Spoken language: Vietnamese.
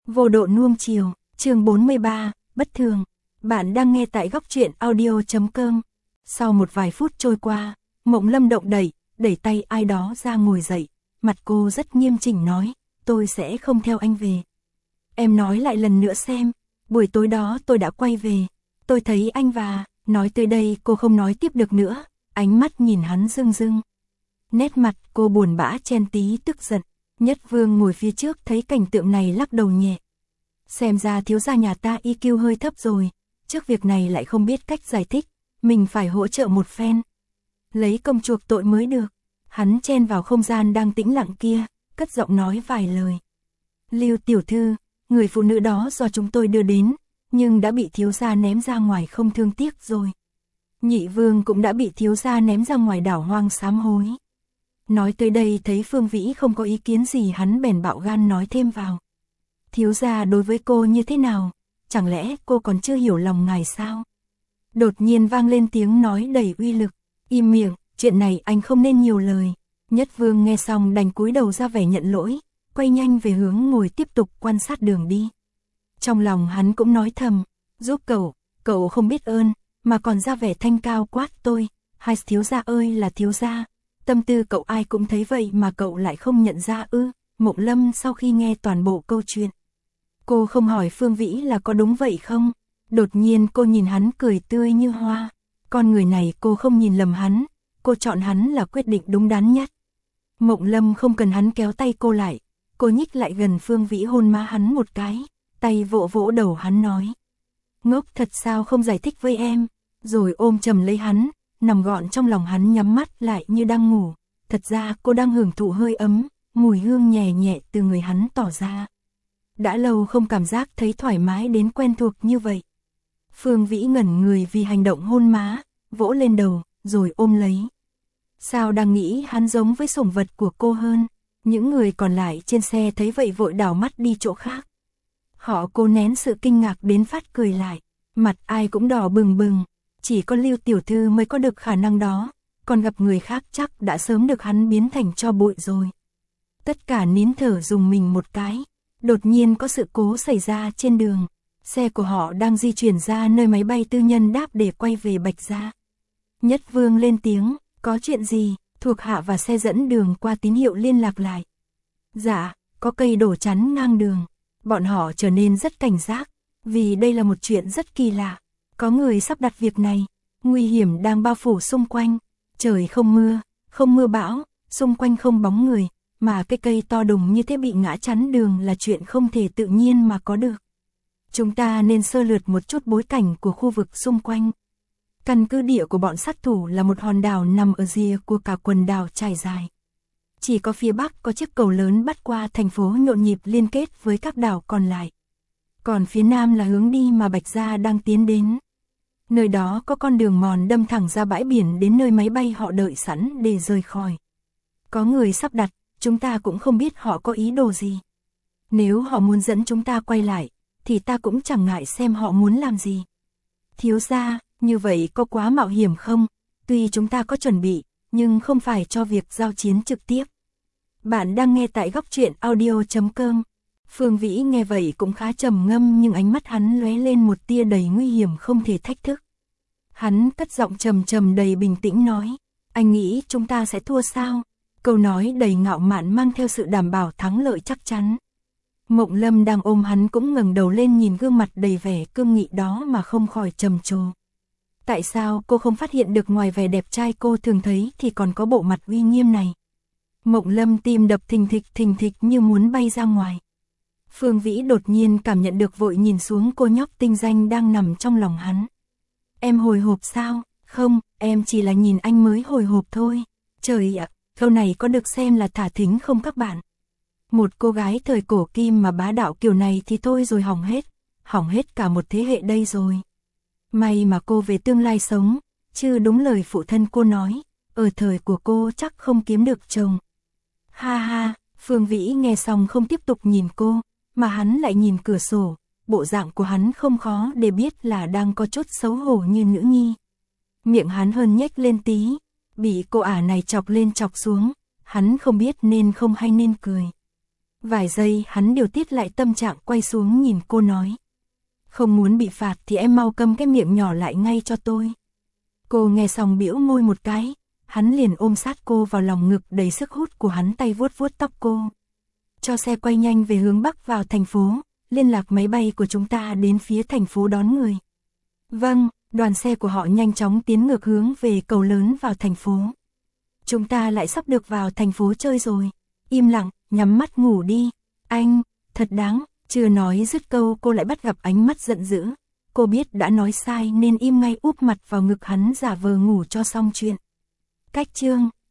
Vô độ nuông chiều, chương 43, bất thường. Bạn đang nghe tại góc truyện audio.com. Sau một vài phút trôi qua, Mộng Lâm động đẩy tay ai đó ra ngồi dậy. Mặt cô rất nghiêm chỉnh nói, tôi sẽ không theo anh về. Em nói lại lần nữa xem, buổi tối đó tôi đã quay về. Tôi thấy anh và, nói tới đây cô không nói tiếp được nữa, ánh mắt nhìn hắn rưng rưng. Nét mặt cô buồn bã chen tí tức giận. Nhất Vương ngồi phía trước thấy cảnh tượng này lắc đầu nhẹ. Xem ra thiếu gia nhà ta EQ hơi thấp rồi, trước việc này lại không biết cách giải thích, mình phải hỗ trợ một phen. Lấy công chuộc tội mới được. Hắn chen vào không gian đang tĩnh lặng kia, cất giọng nói vài lời. Lưu tiểu thư, người phụ nữ đó do chúng tôi đưa đến, nhưng đã bị thiếu gia ném ra ngoài không thương tiếc rồi. Nhị Vương cũng đã bị thiếu gia ném ra ngoài đảo hoang sám hối. Nói tới đây thấy Phương Vĩ không có ý kiến gì, hắn bèn bạo gan nói thêm vào. Thiếu gia đối với cô như thế nào? Chẳng lẽ cô còn chưa hiểu lòng ngài sao? Đột nhiên vang lên tiếng nói đầy uy lực. Im miệng, chuyện này anh không nên nhiều lời. Nhất Vương nghe xong đành cúi đầu ra vẻ nhận lỗi, quay nhanh về hướng ngồi tiếp tục quan sát đường đi. Trong lòng hắn cũng nói thầm, giúp cậu không biết ơn, mà còn ra vẻ thanh cao quát tôi. Hai thiếu gia ơi là thiếu gia. Tâm tư cậu ai cũng thấy vậy mà cậu lại không nhận ra ư? Mộng Lâm sau khi nghe toàn bộ câu chuyện, cô không hỏi Phương Vĩ là có đúng vậy không? Đột nhiên cô nhìn hắn cười tươi như hoa. Con người này cô không nhìn lầm hắn, cô chọn hắn là quyết định đúng đắn nhất. Mộng Lâm không cần hắn kéo tay cô lại, cô nhích lại gần Phương Vĩ hôn má hắn một cái, tay vỗ vỗ đầu hắn nói. Ngốc thật sao không giải thích với em? Rồi ôm chầm lấy hắn, nằm gọn trong lòng hắn nhắm mắt lại như đang ngủ. Thật ra cô đang hưởng thụ hơi ấm, mùi hương nhẹ nhẹ từ người hắn tỏ ra. Đã lâu không cảm giác thấy thoải mái đến quen thuộc như vậy. Phương Vĩ ngẩn người vì hành động hôn má, vỗ lên đầu, rồi ôm lấy. Sao đang nghĩ hắn giống với sủng vật của cô hơn? Những người còn lại trên xe thấy vậy vội đảo mắt đi chỗ khác. Họ cố nén sự kinh ngạc đến phát cười lại, mặt ai cũng đỏ bừng bừng. Chỉ có Lưu tiểu thư mới có được khả năng đó, còn gặp người khác chắc đã sớm được hắn biến thành tro bụi rồi. Tất cả nín thở dùng mình một cái. Đột nhiên có sự cố xảy ra trên đường. Xe của họ đang di chuyển ra nơi máy bay tư nhân đáp để quay về Bạch Gia. Nhất Vương lên tiếng, có chuyện gì? Thuộc hạ và xe dẫn đường qua tín hiệu liên lạc lại. Dạ, có cây đổ chắn ngang đường. Bọn họ trở nên rất cảnh giác, vì đây là một chuyện rất kỳ lạ. Có người sắp đặt việc này, nguy hiểm đang bao phủ xung quanh. Trời không mưa bão, xung quanh không bóng người, mà cái cây to đùng như thế bị ngã chắn đường là chuyện không thể tự nhiên mà có được. Chúng ta nên sơ lược một chút bối cảnh của khu vực xung quanh. Căn cứ địa của bọn sát thủ là một hòn đảo nằm ở rìa của cả quần đảo trải dài. Chỉ có phía bắc có chiếc cầu lớn bắt qua thành phố nhộn nhịp liên kết với các đảo còn lại. Còn phía nam là hướng đi mà Bạch Gia đang tiến đến. Nơi đó có con đường mòn đâm thẳng ra bãi biển đến nơi máy bay họ đợi sẵn để rời khỏi. Có người sắp đặt, chúng ta cũng không biết họ có ý đồ gì. Nếu họ muốn dẫn chúng ta quay lại, thì ta cũng chẳng ngại xem họ muốn làm gì. Thiếu gia, như vậy có quá mạo hiểm không? Tuy chúng ta có chuẩn bị, nhưng không phải cho việc giao chiến trực tiếp. Bạn đang nghe tại góc truyện audio.com. Phương Vĩ nghe vậy cũng khá trầm ngâm, nhưng ánh mắt hắn lóe lên một tia đầy nguy hiểm không thể thách thức. Hắn cất giọng trầm trầm đầy bình tĩnh nói, anh nghĩ chúng ta sẽ thua sao? Câu nói đầy ngạo mạn mang theo sự đảm bảo thắng lợi chắc chắn. Mộng Lâm đang ôm hắn cũng ngẩng đầu lên nhìn gương mặt đầy vẻ cương nghị đó mà không khỏi trầm trồ. Tại sao cô không phát hiện được ngoài vẻ đẹp trai cô thường thấy thì còn có bộ mặt uy nghiêm này? Mộng Lâm tim đập thình thịch như muốn bay ra ngoài. Phương Vĩ đột nhiên cảm nhận được vội nhìn xuống cô nhóc tinh danh đang nằm trong lòng hắn. Em hồi hộp sao? Không, em chỉ là nhìn anh mới hồi hộp thôi. Trời ạ, câu này có được xem là thả thính không các bạn? Một cô gái thời cổ kim mà bá đạo kiểu này thì thôi rồi hỏng hết cả một thế hệ đây rồi. May mà cô về tương lai sống, chứ đúng lời phụ thân cô nói, ở thời của cô chắc không kiếm được chồng. Ha ha, Phương Vĩ nghe xong không tiếp tục nhìn cô, mà hắn lại nhìn cửa sổ, bộ dạng của hắn không khó để biết là đang có chút xấu hổ như nữ nhi. Miệng hắn hơn nhếch lên tí, bị cô ả này chọc lên chọc xuống, hắn không biết nên không hay nên cười. Vài giây hắn điều tiết lại tâm trạng quay xuống nhìn cô nói. Không muốn bị phạt thì em mau câm cái miệng nhỏ lại ngay cho tôi. Cô nghe xong bĩu môi một cái, hắn liền ôm sát cô vào lòng ngực đầy sức hút của hắn, tay vuốt vuốt tóc cô. Cho xe quay nhanh về hướng Bắc vào thành phố, liên lạc máy bay của chúng ta đến phía thành phố đón người. Vâng, đoàn xe của họ nhanh chóng tiến ngược hướng về cầu lớn vào thành phố. Chúng ta lại sắp được vào thành phố chơi rồi. Im lặng, nhắm mắt ngủ đi. Anh, thật đáng. Chưa nói dứt câu cô lại bắt gặp ánh mắt giận dữ. Cô biết đã nói sai nên im ngay úp mặt vào ngực hắn giả vờ ngủ cho xong chuyện. Cách chương